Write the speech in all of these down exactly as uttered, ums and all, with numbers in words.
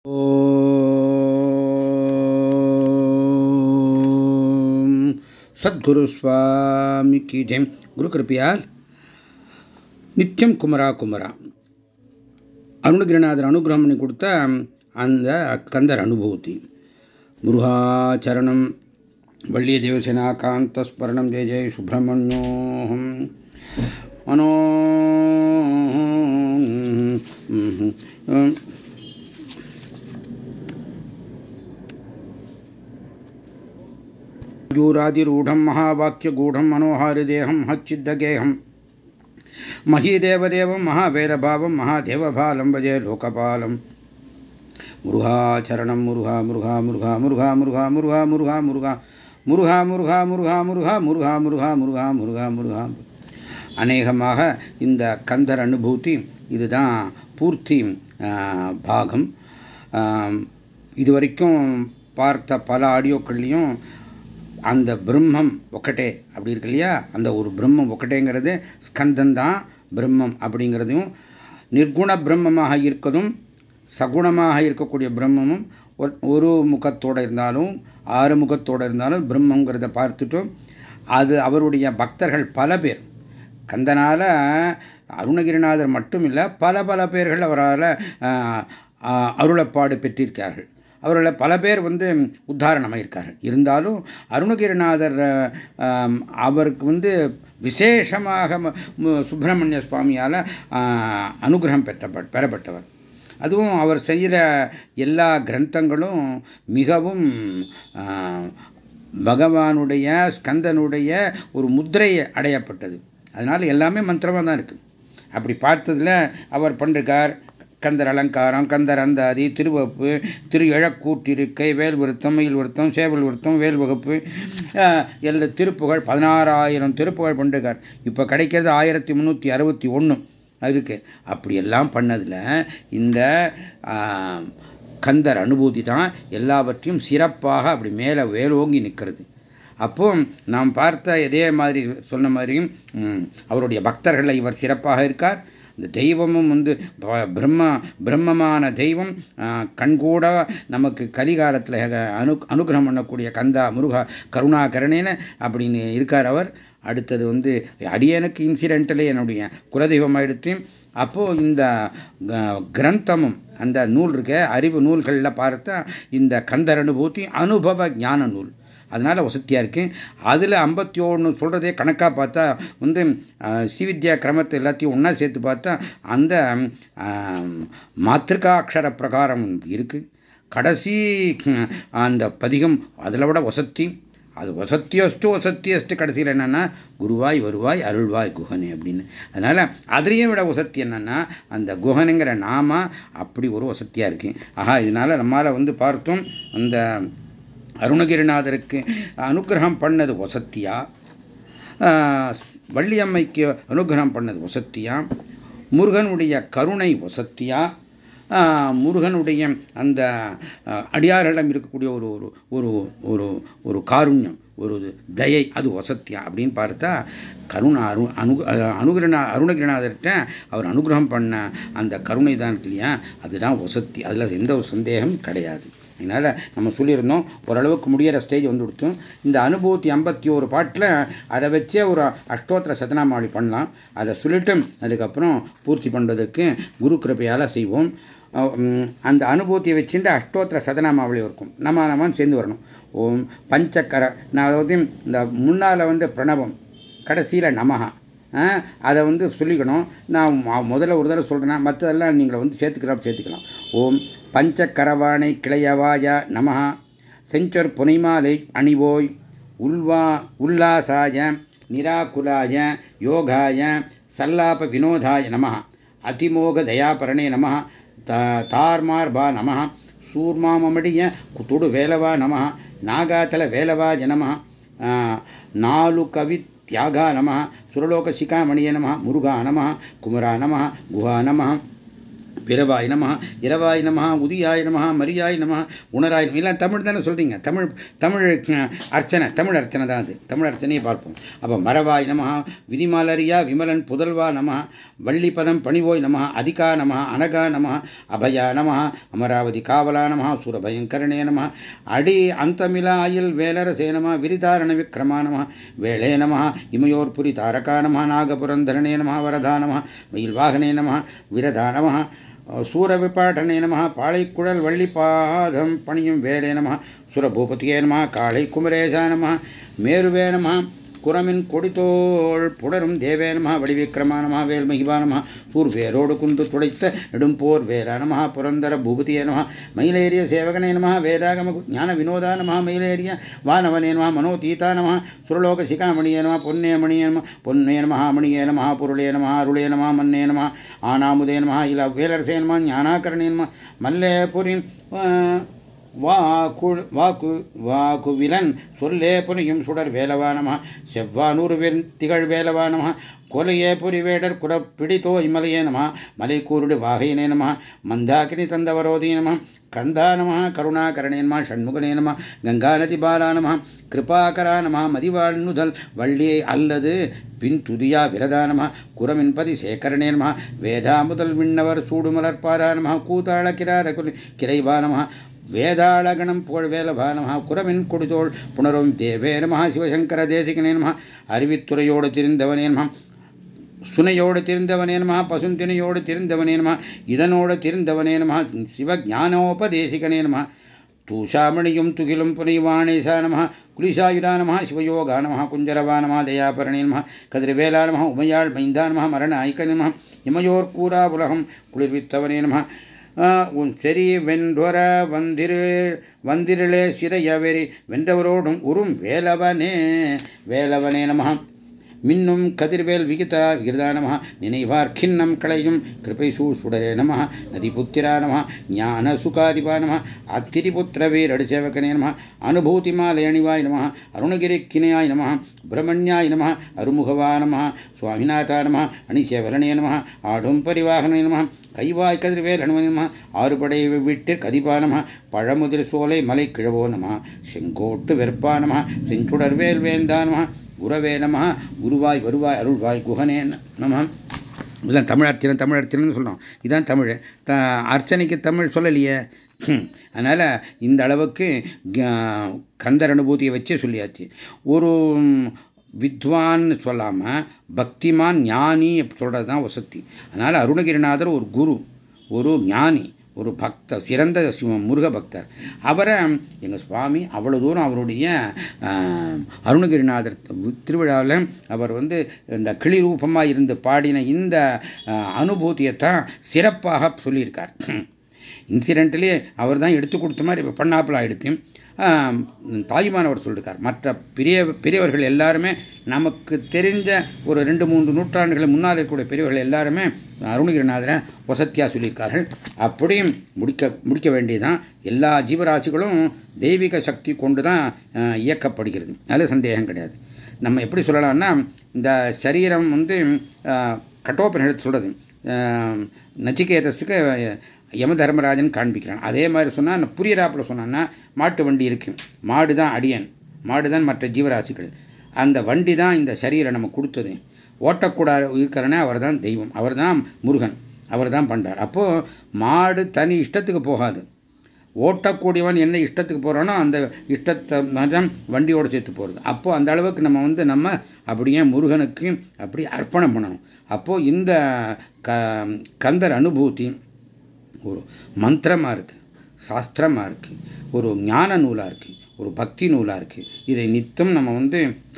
ஓம் சத்குரு சுவாமி கி ஜெயம். குரு கிருப்பையால் நித்தியம் குமரா குமரா அருணகிரிநாதர் அனுகிரகம் பண்ணி கொடுத்த அந்த கந்தர் அனுபூதி. முருகாச்சரணம் வள்ளிய தேவசேனா காந்தஸ்மரணம் ஜெய ஜெய சுப்பிரமணியோகம் மனோ ूरादिरूढ़ं महावाक्यगूढ़ं मनोहारिदेहं हच्चिद्दगेहं महीदेवदेवं महावेदभावं महादेवभालं भजे लोकपालं मुरुघाचरणं मुरुघा मुरुघा मुरुघा मुरुघा मुरुघा मुरुघा मुरुघा मुरुघा मुरुघा मुरुघा मुरुघा मुरुघा मुरुघा मुरुघा मुरुघा मुरुघा मुरुघा அநேகமாக இந்த கந்தர் அனுபூதி இதுதான் பூர்த்தி பாகம். இதுவரைக்கும் பார்த்த பல ஆடியோக்கள்லையும் அந்த பிரம்மம் ஒக்கட்டே அப்படி இருக்கு இல்லையா, அந்த ஒரு பிரம்மம் ஒக்கட்டேங்கிறது ஸ்கந்தந்தான் பிரம்மம் அப்படிங்கிறதையும், நிர்குண பிரம்மமாக இருக்கதும் சகுணமாக இருக்கக்கூடிய பிரம்மமும் ஒரு முகத்தோடு இருந்தாலும் ஆறு முகத்தோடு இருந்தாலும் பிரம்மங்கிறத பார்த்துட்டோம். அது அவருடைய பக்தர்கள் பல பேர் கந்தனால அருணகிரிநாதர் மட்டும் இல்லை, பல பல பேர்கள் அவரால் அருளப்பாடு பெற்றிருக்கார்கள். அவர்களில் பல பேர் வந்து உத்தாரணமாயிருக்கார்கள். இருந்தாலும் அருணகிரிநாதர் அவருக்கு வந்து விசேஷமாக சுப்பிரமணிய சுவாமியால் அனுகிரகம் பெற்ற பெறப்பட்டவர். அதுவும் அவர் செய்கிற எல்லா கிரந்தங்களும் மிகவும் பகவானுடைய ஸ்கந்தனுடைய ஒரு முத்திரையை அடையப்பட்டது. அதனால் எல்லாமே மந்திரமாக தான் இருக்குது. அப்படி பார்த்ததில் அவர் பண்ணிருக்கார் கந்தர் அலங்காரம், கந்தர் அந்தாதி, திருவப்பு, திரு இழக்கூற்றிருக்கை, வேல் விருத்தம், மயில் விருத்தம், சேவல் விருத்தம், வேல் வகுப்பு, எல்லா திருப்புகள் பதினாறாயிரம் திருப்புகள் பண்ணிருக்கார். இப்போ கிடைக்கிறது ஆயிரத்தி முந்நூற்றி அறுபத்தி ஒன்று இருக்கு. அப்படியெல்லாம் பண்ணதில் இந்த கந்தர் அனுபூதி தான் எல்லாவற்றையும் சிறப்பாக அப்படி மேலே வேலோங்கி நிற்கிறது. அப்போ நாம் பார்த்த இதே மாதிரி சொன்ன மாதிரியும் அவருடைய பக்தர்களை இவர் சிறப்பாக இருக்கார். இந்த தெய்வமும் வந்து பிரம்ம பிரம்மமான தெய்வம் கண்கூட நமக்கு கலிகாலத்தில் அனு அனுகிரகம் பண்ணக்கூடிய கந்தா முருகா கருணா கருணேன அப்படின்னு இருக்கார் அவர். அடுத்தது வந்து அடியனுக்கு இன்சிடென்டலே என்னுடைய குலதெய்வமாக எடுத்து அப்போது இந்த கிரந்தமும் அந்த நூல் இருக்க அறிவு நூல்களில் பார்த்தா இந்த கந்தர் அனுபூதி அனுபவ ஞான நூல், அதனால் வசதியாக இருக்குது. அதில் ஐம்பத்தி ஒன்று சொல்கிறதே கணக்காக பார்த்தா வந்து ஸ்ரீவித்யா கிரமத்தை எல்லாத்தையும் ஒன்றா சேர்த்து பார்த்தா அந்த மாத்திருக்கா அக்ஷர பிரகாரம் இருக்குது. கடைசி அந்த பதிகம் அதில் விட வசத்தி, அது வசத்தியஸ்ட்டு வசத்தியஸ்ட்டு கடைசியில் என்னென்னா குருவாய் வருவாய் அருள்வாய் குஹனே அப்படின்னு. அதனால் அதிலையும் விட வசத்தி என்னென்னா அந்த குஹனுங்கிற நாம அப்படி ஒரு வசத்தியாக இருக்கு. ஆஹா, இதனால் நம்மளால் வந்து பார்த்தோம் அந்த அருணகிரிநாதருக்கு அனுகிரகம் பண்ணது வசத்தியா, வள்ளியம்மைக்கு அனுகிரகம் பண்ணது வசத்தியா, முருகனுடைய கருணை வசத்தியா, முருகனுடைய அந்த அடியாரிடம் இருக்கக்கூடிய ஒரு ஒரு ஒரு ஒரு காருண்யம், ஒரு தயை, அது வசத்தியா அப்படின்னு பார்த்தா கருணா அரு அனு அனுகிரநா அருணகிரிநாதர்கிட்ட அவர் அனுகிரகம் பண்ண அந்த கருணை தான் இருக்கு இல்லையா, அதுதான் வசத்தி. அதில் எந்த ஒரு சந்தேகம் கிடையாது. அதனால் நம்ம சொல்லியிருந்தோம் ஓரளவுக்கு முடிகிற ஸ்டேஜ் வந்து கொடுத்தோம். இந்த அனுபூதி ஐம்பத்தி ஒரு பாட்டில் அதை வச்சே ஒரு அஷ்டோத்திர சதனாமாவளி பண்ணலாம். அதை சொல்லிட்டு அதுக்கப்புறம் பூர்த்தி பண்ணுறதுக்கு குரு கிருபையால் செய்வோம். அந்த அனுபூதியை வச்சுட்டு அஷ்டோத்திர சதனாமாவளி இருக்கும். நம்ம நம்ம சேர்ந்து வரணும். ஓம் பஞ்சக்கர, நான் அதாவது இந்த முன்னால் வந்து பிரணவம், கடைசியில் நமஹா, அதை வந்து சொல்லிக்கணும். நான் முதல்ல ஒரு தடவை சொல்கிறேன், மற்றதெல்லாம் நீங்கள் வந்து சேர்த்துக்கலாம் சேர்த்துக்கலாம். ஓம் பஞ்சக்கரவானை கிளையவாய நமஹ, செஞ்சொற் புனைமாலை அணிவோய், உல்வா உல்லாசாய நிராகுலாய யோகாய சல்லாப வினோதாய நமஹ, அதிமோக தயாபரணே நமஹ, தார்மார்பா நமஹ, சூர்மாமடிய துடு வேலவா நமஹ, நாகாதல வேலவாய நமஹ, நாலு கவி தியாகா நமஹ, சுரலோக சிகாமணிய நமஹ, முருகா நமஹ, குமரா நமஹ, குஹா நமஹ, பிறவாய் நம, இரவாய் நம, உதியாய் நம, மரியாய் நம, உணராய் நம. இல்லை தமிழ் தானே சொல்கிறீங்க, தமிழ் தமிழ் அர்ச்சனை, தமிழ் அர்ச்சனை தான் அது, தமிழ் அர்ச்சனையை பார்ப்போம். அப்போ மரவாய் நம, விதிமாலரியா விமலன் புதல்வா நம, வள்ளிப்பதம் பணிவோய் நம, அதிகா நம, அனகா நம, அபயா நம, அமராவதி காவலா நம, சுரபயங்கரணே நம, அடி அந்தமிலா ஆயில் வேலரசே நம, விரிதாரண விக்ரமா நம, வேளே நம, இமயோர் புரி தாரகா நம, நாகபுரந்தரணே நம, வரதா நம, மயில்வாகனே நம, விரதா நம, சூரவிபாட்டனே நம, பாளைக்குழல் வள்ளிப்பாதம் பணியும் வேலே நம, சுரபூபதியே நம, காளை குமரேசா நம, மேருவே நம, குரமின் கொடித்தோள் புடரும் தேவே நம, வடிவிக்கிரமா நம, வேல் மகிபா நம, சூர்வேரோடு குன்று துளைத்த நெடும்போர் வேலா நம, புரந்தர பூபதியே நம, மயிலேறிய சேவகனே நம, வேதாகம ஞான வினோதா நம, மயிலேறிய வானவனே நம, மனோதீதா நம, சுரலோக சிகாமணியே நம, பொன்னே மணியே நம, பொன்னே நம மணியே நம, பொருளே நம, அருளே நம, மன்னே நம, ஆனாமுதே நம, இல வேலரசே நம, ஞானாகரணே நம, மல்லே புரின் வாக்கு வாக்கு வாக்குவிலன் சொல்லே புரியும் சுடர் வேலவானமா, செவ்வானூறு திகழ் வேலவானமா, கொலையே புரிவேடர் குடப்பிடித்தோ இமலையே நம, மலை கூருடு வாகையனே நம, மந்தாகினி தந்தவரோதி நம, கந்தா நம, கருணாகரணே நம, ஷண்முகனே நம, கங்காநதி பாலா நம, கிருபாகரா நம, மதிவாழ்நுதல் வள்ளியை அல்லது பின் துதியா விரதா நம, குரமின்பதி சேகரணே நம, வேதா முதல் விண்ணவர் சூடுமலர்பாரா நம, கூதாள கிரார கிரைவா நம, வேதாளகணம் புகழ் வேலவா நம, குரமின் கொடிதோள் புணரும் தேவே நம, சிவசங்கர தேசிகனே நம, அறிவித்துறையோடு திரிந்தவனே நம, சுனையோடு திரிந்தவனே நம, பசுந்தினையோடு திரிந்தவனே நம, இதனோடு திரிந்தவனே நம, சிவஞானோபதேசிகனே நம, தூஷாமணியும் துகிலும் புனைவாணேசா நம, குலிசாயுதா நம, சிவயோகா நம, குஞ்சரவா நம, தயாபரணே நம, கதிர்வேலா நம, உமையாள் மைந்தா நம, மரண ஐக்க நம, இமையோர் கூரா உலகம் குளிர்வித்தவனே நம, உன் செறி வென்றொர வந்திரு வந்திருளே சிறையவெறி வென்றவரோடும் உறும் வேலவனே வேலவனே நம, மின்னும் கதிர்வேல் விகிதா விகிதா நம, நினைவார் கிண்ணம் களையும் கிருபை சூழ் சுடரே நம, நதிபுத்திரா நம, ஞான சுகாதிபா நம, அத்திரிபுத்திர வீரடு சேவகனே நம, அனுபூதி மாலையணிவாய் நம, அருணகிரி கிணையாய் நம, பிரமண்யாய் நம, அருமுகவா நம, சுவாமிநாதா நம, அணிசேவலனே நம, ஆடும் பரிவாகனே நம, கைவாய் கதிர்வேல் அனுமதி நம, ஆறுபடை விட்டு கதிபா நம, பழமுதிர் சோலை மலை கிழவோ நம, செங்கோட்டு வெற்பா நம, செஞ்சுடர் வேல் வேந்தா நம, குரவே நம, குருவாய் வருவாய் அருள்வாய் குகனே நம. இதுதான் தமிழ் அர்ச்சனை, தமிழ் அர்ச்சனைன்னு சொல்கிறோம். இதுதான் தமிழ். த அர்ச்சனைக்கு தமிழ் சொல்லலையே. அதனால் இந்த அளவுக்கு கந்தர் அனுபூதியை வச்சே சொல்லியாச்சு. ஒரு வித்வான் சொல்லாமல் பக்திமான் ஞானி சொல்கிறது தான் வசதி. அதனால் அருணகிரிநாதர் ஒரு குரு, ஒரு ஞானி, ஒரு பக்தர், சிறந்த முருக பக்தர். அவரை எங்கள் சுவாமி அவ்வளோ தூரம் அவருடைய அருணகிரிநாதர் திருவிழாவில் அவர் வந்து இந்த கிளி ரூபமாக இருந்து பாடின இந்த அனுபூதியைத்தான் சிறப்பாக சொல்லியிருக்கார். இன்சிடென்ட்லி அவர் தான் எடுத்து கொடுத்த மாதிரி இப்போ பண்ணாப்பில் ஆகிடுத்து. தாயுமானவர் சொல்லியிருக்கார். மற்ற பெரிய பெரியவர்கள் எல்லாருமே நமக்கு தெரிஞ்ச ஒரு ரெண்டு மூன்று நூற்றாண்டுகள் முன்னால் இருக்கக்கூடிய பெரியவர்கள் எல்லாருமே அருணகிரிநாதரை வசத்தியாக சொல்லியிருக்கார்கள். அப்படியும் முடிக்க முடிக்க வேண்டியதுதான். எல்லா ஜீவராசிகளும் தெய்வீக சக்தி கொண்டு தான் இயக்கப்படுகிறது, அதில் சந்தேகம் கிடையாது. நம்ம எப்படி சொல்லலாம்னா, இந்த சரீரம் வந்து கட்டோபனிஷத்து சொல்கிறது, நச்சிகேதஸுக்கு யம தர்மராஜன் காண்பிக்கிறான். அதே மாதிரி சொன்னால் புரியறாப்பில் சொன்னான்னா, மாட்டு வண்டி இருக்கு, மாடு தான் அடியன், மாடு தான் மற்ற ஜீவராசிகள், அந்த வண்டி தான் இந்த சரீரம் நம்ம கொடுத்தது. ஓட்டக்கூடாது இருக்கிறனே அவர் தான் தெய்வம், அவர் தான் முருகன், அவர் தான் பண்ணுறார். அப்போது மாடு தனி இஷ்டத்துக்கு போகாது, ஓட்டக்கூடியவன் என்ன இஷ்டத்துக்கு போகிறானோ அந்த இஷ்டத்தை தான் வண்டியோடு சேர்த்து போகிறது. அப்போது அந்த அளவுக்கு நம்ம வந்து நம்ம அப்படியே முருகனுக்கு அப்படி அர்ப்பணம் பண்ணணும். அப்போது இந்த க கந்தர் அனுபூதி ஒரு மந்திரமாக இருக்குது, சாஸ்திரமாக இருக்குது, ஒரு ஞான நூலாக இருக்குது, ஒரு பக்தி நூலாக இருக்குது. இதை நித்தம் நம்ம வந்து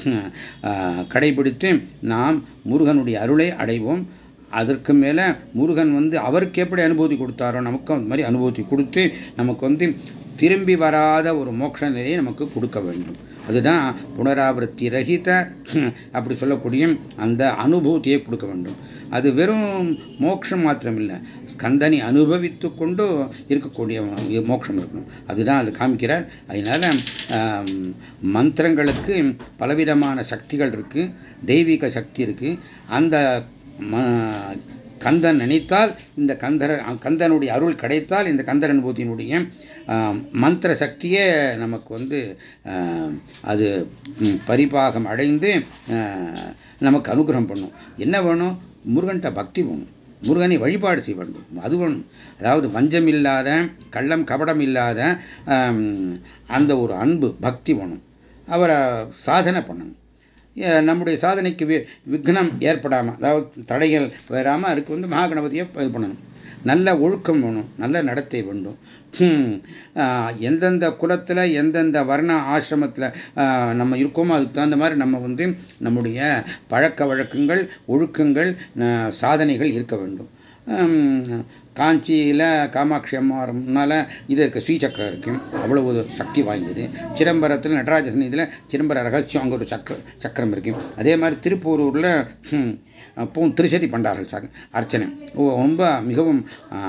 கடைபிடித்து நாம் முருகனுடைய அருளை அடைவோம். அதற்கு மேலே முருகன் வந்து அவருக்கு எப்படி அனுபூதி கொடுத்தாரோ நமக்கு அந்த மாதிரி அனுபூதி கொடுத்து நமக்கு வந்து திரும்பி வராத ஒரு மோட்ச நிலையை நமக்கு கொடுக்க வேண்டும். அதுதான் புனராவர்த்தி ரஹித அப்படி சொல்லக்கூடிய அந்த அனுபூதியை கொடுக்க வேண்டும். அது வெறும் மோட்சம் மாத்திரம் இல்லை, ஸ்கந்தனை அனுபவித்து கொண்டு இருக்கக்கூடிய மோட்சம் இருக்கணும். அதுதான் அது காமிக்கிறார். அதனால மந்திரங்களுக்கு பலவிதமான சக்திகள் இருக்குது, தெய்வீக சக்தி இருக்குது. அந்த கந்தன் நினைத்தால் இந்த கந்தர கந்தனுடைய அருள் கிடைத்தால் இந்த கந்தர் அனுபூதியினுடைய மந்திர சக்தியே நமக்கு வந்து அது பரிபாகம் அடைந்து நமக்கு அனுகிரகம் பண்ணும். என்ன வேணும்? முருகன்கிட்ட பக்தி வேணும், முருகனை வழிபாடு செய்ய வேண்டும். அது வேணும். அதாவது வஞ்சம் இல்லாத, கள்ளம் கபடம் இல்லாத அந்த ஒரு அன்பு பக்தி வேணும். அவரை சாதனை பண்ணணும். நம்முடைய சாதனைக்கு விக்னம் ஏற்படாமல், அதாவது தடைகள் வராமல் அதுக்கு வந்து மகாகணபதியை இது பண்ணணும். நல்ல ஒழுக்கம் வேணும், நல்ல நடத்தை வேண்டும். எந்தெந்த குலத்தில் எந்தெந்த வர்ண ஆசிரமத்தில் நம்ம இருக்கோமோ அதுக்கு தகுந்த மாதிரி நம்ம வந்து நம்முடைய பழக்க வழக்கங்கள், ஒழுக்கங்கள், சாதனைகள் இருக்க வேண்டும். காஞ்சியில் காமாட்சி அம்மானால இது இருக்கு, ஸ்ரீசக்கரம் இருக்கு, அவ்வளவு சக்தி வாய்ந்தது. சிதம்பரத்தில் நடராஜ சந்நிதியில் சிதம்பர ரகசியம் அங்கே ஒரு சக்கர சக்கரம் இருக்கு. அதே மாதிரி திருப்பூரூரில் பூ திருசதி பண்டார்கள் அர்ச்சனை ரொம்ப மிகவும்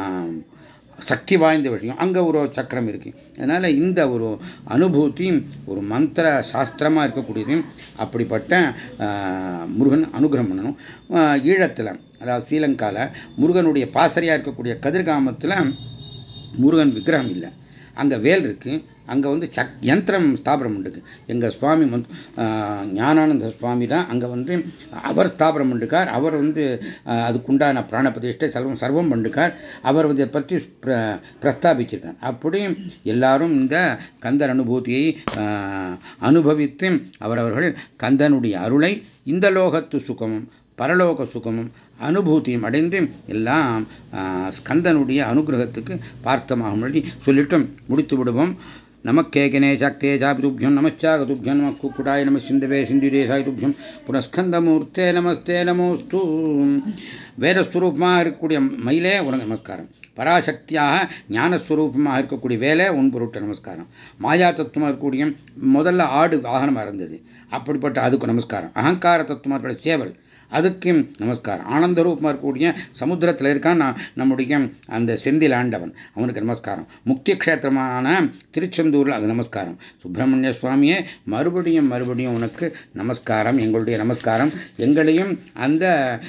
சக்தி வாய்ந்த விஷயம். அங்கே ஒரு சக்கரம் இருக்கு. அதனால இந்த ஒரு அனுபூதி ஒரு மந்திர சாஸ்திரமாக இருக்கக்கூடியது. அப்படிப்பட்ட முருகன் அனுகிரகம் பண்ணணும். ஈழத்தில், அதாவது ஸ்ரீலங்காவில் முருகனுடைய பாசறையாக இருக்கக்கூடிய கதிர்காமத்தில் முருகன் விக்கிரகம் இல்லை, அங்கே வேல் இருக்கு. அங்கே வந்து சக் யந்திரம் ஸ்தாபனம் இருக்கு. எங்கள் சுவாமி வந்து ஞானானந்த சுவாமி தான் அங்கே வந்து அவர் ஸ்தாபனம் பண்ணிருக்கார். அவர் வந்து அதுக்குண்டான பிராண பிரதிஷ்டை சர்வம் சர்வம் பண்ணிருக்கார். அவர் இதை பற்றி பிரஸ்தாபிச்சிருக்கார். அப்படி எல்லாரும் இந்த கந்தர் அனுபூதியை அனுபவித்து அவரவர்கள் கந்தனுடைய அருளை இந்த லோகத்து சுகமும் பரலோக சுகமும் அனுபூதியும் அடைந்து எல்லாம் ஸ்கந்தனுடைய அனுகிரகத்துக்கு பார்த்தமாக சொல்லிட்டு முடித்து விடுவோம். நமக்கேகனே சக்தே ஜாபிதுபியம் நமச்சாகதுபியம் நம குக்குடாய நம சிந்தவே சிந்துரேசாயுபியம் புனஸ்கந்தமூர்த்தே நமஸ்தே நமோஸ்து. வேதஸ்வரூபமாக இருக்கக்கூடிய மயிலே உனக்கு நமஸ்காரம். பராசக்தியாக ஞானஸ்வரூபமாக இருக்கக்கூடிய வேலை உன் பொருட்ட நமஸ்காரம். மாயா தத்துவமாக இருக்கக்கூடிய முதல்ல ஆடு வாகனமாக இருந்தது, அப்படிப்பட்ட அதுக்கு நமஸ்காரம். அகங்கார தத்துவமாக இருக்கக்கூடிய சேவல் அதுக்கு நமஸ்காரம். ஆனந்த ரூபமாக இருக்கக்கூடிய சமுத்திரத்தில் இருக்கான் நம்முடைய அந்த செந்தில் ஆண்டவன், அவனுக்கு நமஸ்காரம். முக்தி க்ஷேத்திரமான திருச்செந்தூரில் அது நமஸ்காரம். சுப்பிரமணிய சுவாமியே மறுபடியும் மறுபடியும் உனக்கு நமஸ்காரம், எங்களுடைய நமஸ்காரம். எங்களையும் அந்த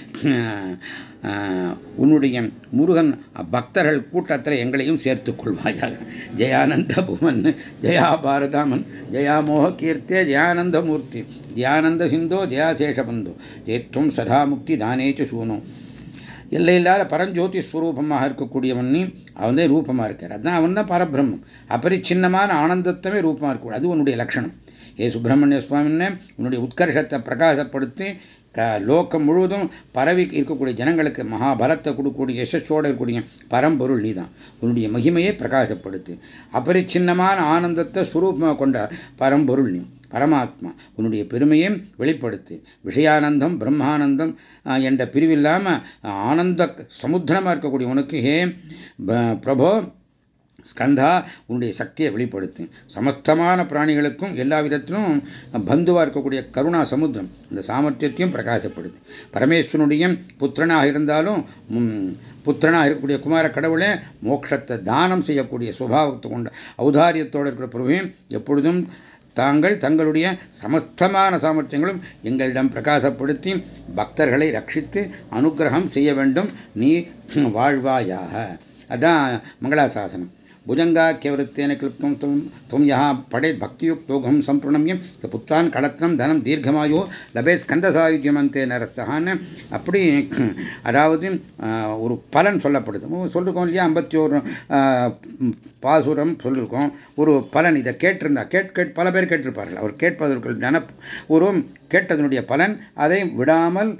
உன்னுடைய முருகன் பக்தர்கள் கூட்டத்தில் எங்களையும் சேர்த்துக் கொள்வாயாக. ஜெயானந்த புவன் ஜெயா பாரதாமன் ஜெயா மோக கீர்த்தே ஜெயானந்த மூர்த்தி தியானந்த சிந்தோ ஜெயாசேஷபந்தோ ஏற்றும் சதா முக்தி தானேச்சு சூனோ. எல்லையில்லாத பரஞ்சோதி ஸ்வரூபமாக இருக்கக்கூடியவன் அவனே ரூபமாக இருக்கார். அதுதான் அவன் தான் பரபிரம்மம். அபரிச்சின்னமான ஆனந்தத்தமே ரூபமாக இருக்கக்கூடாது. அது உன்னுடைய லட்சணம். ஏ சுப்பிரமணிய சுவாமின்னு உன்னுடைய உத்கர்ஷத்தை பிரகாசப்படுத்தி லோகம் முழுவதும் பரவி இருக்கக்கூடிய ஜனங்களுக்கு மகாபலத்தை கொடுக்கக்கூடிய யசஸோடு இருக்கக்கூடிய பரம்பொருள் நீதான். உன்னுடைய மகிமையை பிரகாசப்படுத்து. அபரிச்சின்னமான ஆனந்தத்தை சுரூபமாக கொண்ட பரம்பொருள் நீ பரமாத்மா. உன்னுடைய பெருமையை வெளிப்படுத்து. விஷயானந்தம் பிரம்மானந்தம் என்ற பிரிவில்லாமல் ஆனந்த சமுத்திரமாக இருக்கக்கூடிய உனக்கு ஹே பிரபோ ஸ்கந்தா உன்னுடைய சக்தியை வெளிப்படுத்து. சமஸ்தமான பிராணிகளுக்கும் எல்லா விதத்திலும் பந்துவாக இருக்கக்கூடிய கருணா சமுத்திரம் இந்த சாமர்த்தியத்தையும் பிரகாசப்படுத்து. பரமேஸ்வரனுடைய புத்திரனாக இருந்தாலும் புத்திரனாக இருக்கக்கூடிய குமார கடவுளே மோட்சத்தை தானம் செய்யக்கூடிய சுபாவத்தை கொண்ட ஔதாரியத்தோடு இருக்கிற பிரபுவையும் எப்பொழுதும் தாங்கள் தங்களுடைய சமஸ்தமான சாமர்த்தியங்களும் எங்களிடம் பிரகாசப்படுத்தி பக்தர்களை ரட்சித்து அனுகிரகம் செய்ய வேண்டும். நீ வாழ்வாயாக. அதான் மங்களாசாசனம். भुजंगाख्यवृत्तेन क्लिप्तं त्वं यः पठेत् भक्तियुक्तोऽहं सम्प्रणम्यं स पुत्रान् कलत्रं धनं दीर्घमायो लभेत् स्कन्दसायुज्यमन्ते नरसहाன்னு. அப்படி அதாவது ஒரு பலன் சொல்லப்படுது. சொல்லிருக்கோம் இல்லையா, ஐம்பத்தி ஒரு பாசுரம் சொல்லியிருக்கோம். ஒரு பலன் இதை கேட்டிருந்தா கேட் கேட் பல பேர் கேட்டிருப்பார்கள். அவர் கேட்பதற்கு நின ஒரு கேட்டதனுடைய பலன் அதை விடாமல்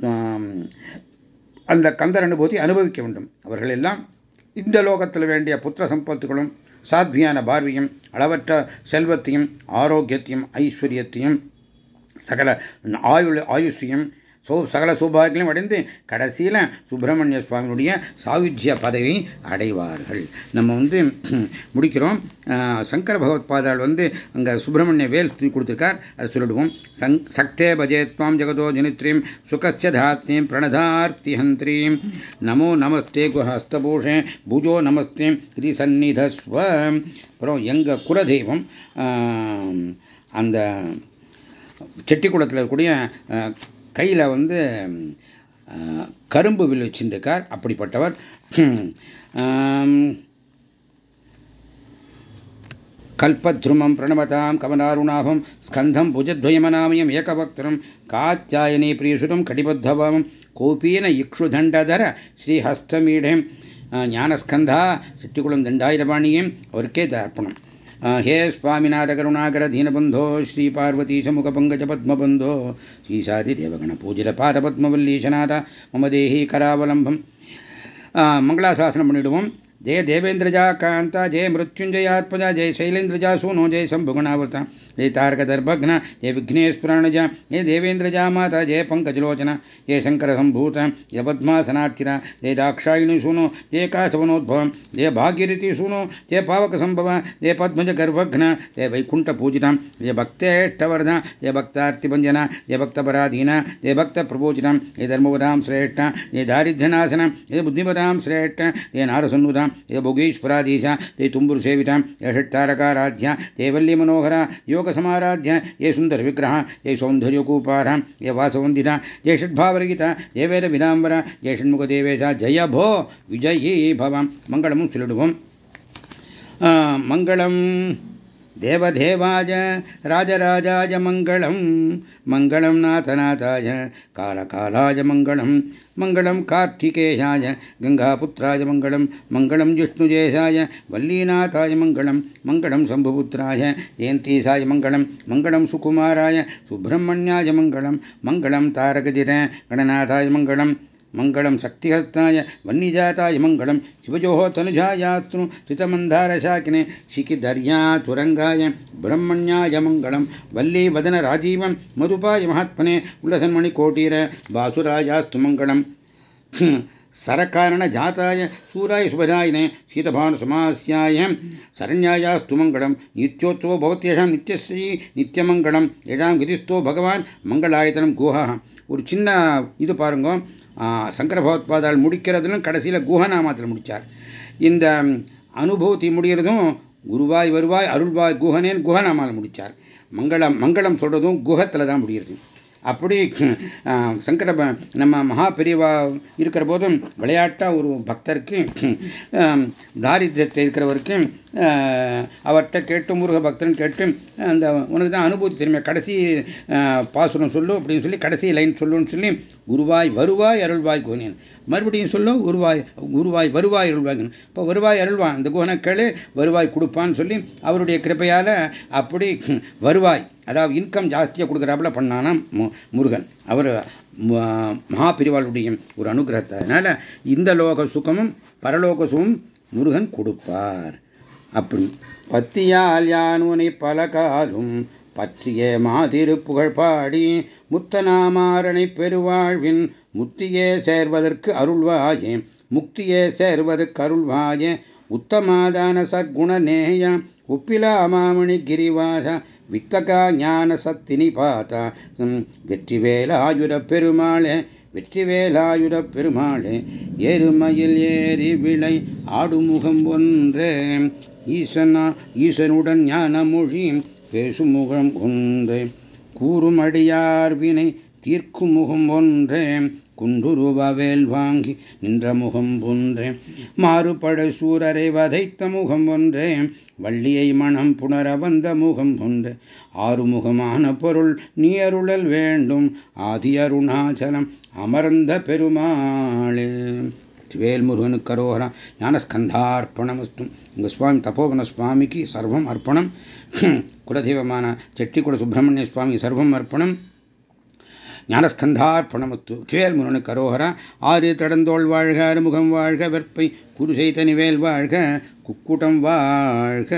அந்த கந்தர் அனுபூதி அனுபவிக்க வேண்டும். அவர்கள் எல்லாம் இந்த லோகத்தில் வேண்டிய புத்திர சம்பத்துகளும் சாத்வியான பார்வையும் அளவற்ற செல்வத்தையும் ஆரோக்கியத்தையும் ஐஸ்வர்யத்தையும் சகல ஆயுள் ஆயுஷையும் சோ சகல சௌபாகியங்களையும் அடைந்து கடைசியில் சுப்பிரமணிய சுவாமியுடைய சாயுஜ்ய பதவியை அடைவார்கள். நம்ம வந்து முடிக்கிறோம். சங்கர பகவத் பாதாள் வந்து அங்கே சுப்பிரமணிய வேல் கொடுத்துருக்கார், அதை சொல்லிடுவோம். சங் சக்தே பஜேத்வாம் ஜெகதோ ஜனித்ரீம் சுகஸ்ய தாத்ரீம் பிரணதார்த்தி ஹந்திரீம் நமோ நமஸ்தே குஹஸ்தபூஷே பூஜோ நமஸ்தே இது சந்நிதஸ்வ. அப்புறம் எங்கள் குலதெய்வம் அந்த செட்டிக்குளத்தில் இருக்கக்கூடிய கையில் வந்து கரும்பு வில் வச்சிருக்கார். அப்படிப்பட்டவர். கல்பத்ருமம் பிரணவதாம் கமலாருணாபம் ஸ்கந்தம் புஜத்வயமனாமயம் ஏகபக்தரம் காத்யாயனே பிரியசுரம் கடிபத்தவாமம் கோபீன இக்ஷுதண்டதர ஸ்ரீஹஸ்தமீடம் ஞானஸ்கந்தா செட்டிக்குளம் தண்டாயுதபாணியம் அவருக்கே அர்ப்பணம். हे स्वामिनाथ करुणाकर दीनबंधो श्री पार्वती समुख पंकज पद्मबंधो श्रीशादि देवगण पूजित पाद पद्मवल्लीशनाथ मम देहि करावलंबम. मंगलाशासனம் பண்ணிடுவோம். जय देवेन्द्रजा कांता जय मृत्युंजयात्मजा जय शैलेन्द्रजा सूनो जय शंभुगुणावृता जय तारकदर्भघ्न जय विघ्नेश्वराणजा जय देवेन्द्रजा माता जय पंकजलोचना जय शंकर संभूत जय पद्मासनार्चिता जय दाक्षायिणी सूनो जय काशवनोद्भवम जय भागीरथी सूनो जय पावक संभव जय पद्मज गर्भघ्न जय वैकुंठ पूजिता जय भक्तेष्टवर्धा जय भक्तार्तिभंजना जय भक्तपराधीना जय भक्त प्रबोधिता जय धर्मवदां श्रेष्ठ जय दारिद्र्यनाशन जय बुद्धिमतां श्रेष्ठ जय नारसन्नुता ये भोगेश्वराधीशा ये तुम्बुर सेविता ये षट्तारकाराध्या ये वल्ली मनोहरा योग समाराध्या ये सुंदर विग्रह ये सौंदर्यकूपारा ये वासवंदिता ये षड्भावरगिता ये वेद विदांबरा ये षण्मुख देवेशा जय भो विजयी भव. मंगलम सुलुडुवम. मंगलम देवदेवाय राजराजाय मंगलम मंगलम नाथनाथाय कालकालाय मंगलम मंगलम कार्तिकेयाय गंगापुत्राय मंगलम मंगलम जिष्णुजेशाय वल्लीनाथाय मंगलम मंगलम शंभुपुत्राय जयंतीशाय मंगलम मंगलम सुकुमाराय सुब्रह्मण्याय मंगलम मंगलम तारकजित गणनाथाय मंगलम मंगलम शक्तिहस्ताय वन्यजाताय मंगलम शिवजोः तनुजायास्तु त्रितमन्दारशाकिने शिखिधर्या तुरंगाय ब्रह्मण्याय मंगलम वल्ली वदन राजीवं मधुपाय महात्मने उल्लसन्मणिकोटीर बासुरायास्तु मंगलम सरकारण जाताय सूराय शुभरायने शीतभानु समास्याय शरण्यायास्तु मंगलम नित्योत्सव भवत्येषां नित्यश्री नित्यमंगलम येषां गिरिस्थो भगवान मंगलायतनं गुहा. ஒரு சின்ன இது பாருங்க, சங்கர பகவத்பாதால் முடிக்கிறதுலும் கடைசியில் குஹநாமத்தில் முடித்தார். இந்த அனுபூதி முடிகிறதும் குருவாய் வருவாய் அருள்வாய் குஹனேன் குஹநாமாவில் முடித்தார். மங்களம் மங்களம் சொல்கிறதும் குஹத்தில் தான் முடிகிறது. அப்படி சங்கர நம்ம மகா பெரியவா இருக்கிற போதும் விளையாட்டாக ஒரு பக்தருக்கு தாரித்திரத்தை இருக்கிறவருக்கு அவர்கிட்ட கேட்டு முருக பக்தன் கேட்டு அந்த உனக்கு தான் அனுபூதி தெரியுமே கடைசி பாசுரம் சொல்லு அப்படின்னு சொல்லி கடைசி லைன் சொல்லுன்னு சொல்லி குருவாய் வருவாய் அருள்வாய் குஹனேன் மறுபடியும் சொல்லும் குருவாய் குருவாய் வருவாய் அருள்வாய். இப்போ வருவாய் அருள்வான் அந்த குஹனை கேளு வருவாய் கொடுப்பான்னு சொல்லி அவருடைய கிருப்பையால் அப்படி வருவாய் அதாவது இன்கம் ஜாஸ்தியாக கொடுக்குறாப்புல பண்ணானா முருகன். அவர் மகாபிரிவாளுடைய ஒரு அனுகிரகத்தை. அதனால் இந்த லோக சுகமும் பரலோக சுகமும் முருகன் கொடுப்பார். அப்படி பத்தியால் யானுனை பல காலும் பற்றிய மாதிரு புகழ் பாடி முத்தநாமாரணை பெருவாழ்வின் முத்தியே சேர்வதற்கு அருள்வாயே முக்தியே சேர்வதற்கு அருள்வாயே உத்தமாதான சத்குணநேய உப்பிலா மாமணி கிரிவாச வித்தகா ஞான சத்தினி பாதா வெற்றிவேலாயுத பெருமாளே வெற்றிவேலாயுத பெருமாளே எருமையில் ஏறி விளை ஆடுமுகம் ஒன்றே ஈசனா ஈசனுடன் ஞான மொழி பேசுமுகம் ஒன்றே கூறுமடியார் வினை தீர்க்கும் முகம் ஒன்றே குண்டுருவவேல் வாங்கி நின்ற முகம் ஒன்றே மாறுபட சூரரை வதைத்த முகம் ஒன்றே வள்ளியை மனம் புணர வந்த முகம் ஒன்றே ஆறுமுகமான பொருள் நீ அருளல் வேண்டும் ஆதி அருணாச்சலம் அமர்ந்த பெருமாளே. வேல் முருகனுக்கு அரோகரா. ஞானஸ்கந்தார்ப்பணமஸ்து. உங்கள் சுவாமி தபோவன சுவாமிக்கு சர்வம் அர்ப்பணம். குலதெய்வமான செட்டிக்குள சுப்பிரமணிய சுவாமி சர்வம் அர்ப்பணம். ஞானஸ்கந்தார்ப்பணமஸ்து. வேல் முருகனுக்கு அரோகரா. ஆறு தடந்தோள் வாழ்க அறுமுகம் வாழ்க வெற்பை குருசை தனிவேல் வாழ்க குக்குடம் வாழ்க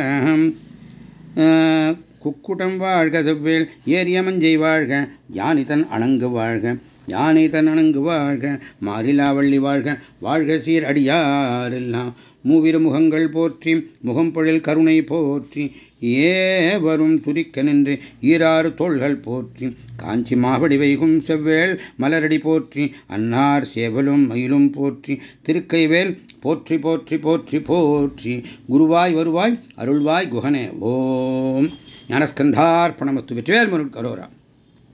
குக்குடம் வாழ்க செவ்வேல் ஏரியமஞ்சை வாழ்க யானிதன் அணங்கு வாழ்க யானை தன் அணங்கு வாழ்க மாறிலாவள்ளி வாழ்க வாழ்க சீர் அடியாரெல்லாம் மூவிரு முகங்கள் போற்றி முகம் பொழில் கருணை போற்றி ஏவரும் துதிக்க நின்று ஈராறு தோள்கள் போற்றி காஞ்சி மாவடி வைகும் செவ்வேள் மலரடி போற்றி அன்னார் சேவலும் மயிலும் போற்றி திருக்கைவேல் போற்றி போற்றி போற்றி போற்றி குருவாய் வருவாய் அருள்வாய் குஹனே. ஓம் ஞானஸ்கந்தார்ப்பணமஸ்து. வெற்றிவேல் முருகன் கரோரா.